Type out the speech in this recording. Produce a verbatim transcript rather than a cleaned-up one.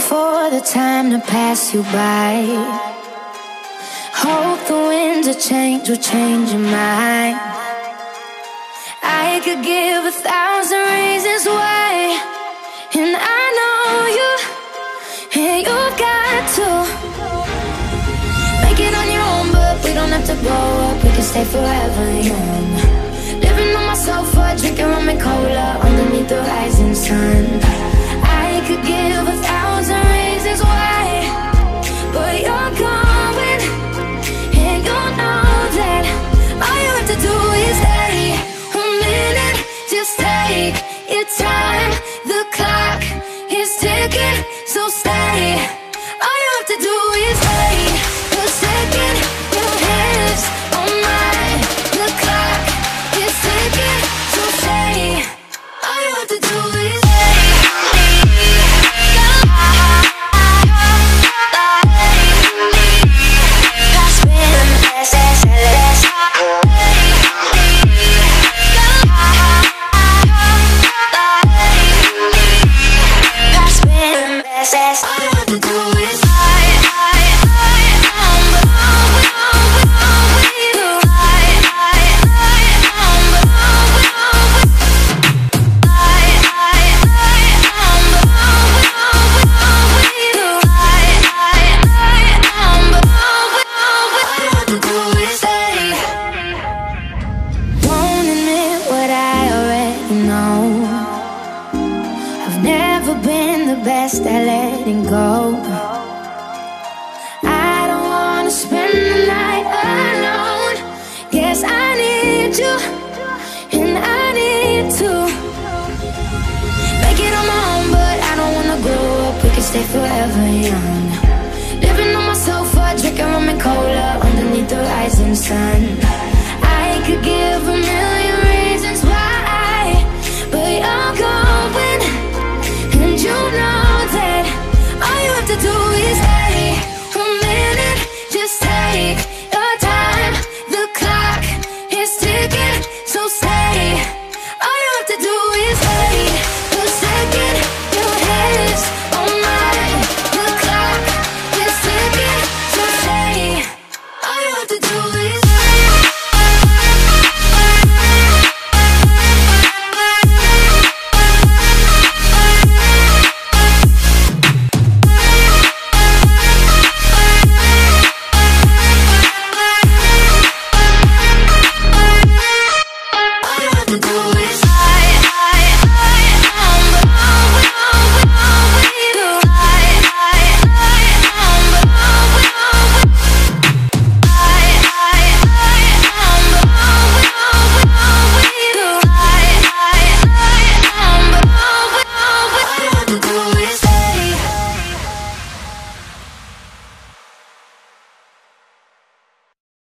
for the time to pass you by. Hope the winds of change will change your mind. I could give a thousand reasons why, and I know you, and you got to make it on your own, but we don't have to grow up, we can stay forever young. Living on my sofa, drinking rum and cola underneath the rising sun. I could give a thousand reasons why, but you're going, and you know that all you have to do is stay a minute. Just take your time, the clock is ticking, so stay. All you have to do is wait a second. Your hands on mine, the clock is ticking, so stay. All you have to do is at letting go. I don't wanna spend the night alone. Guess I need you, and I need to make it on my own, but I don't wanna grow up, we can stay forever young. Living on my sofa, drinking rum and cola underneath the rising sun.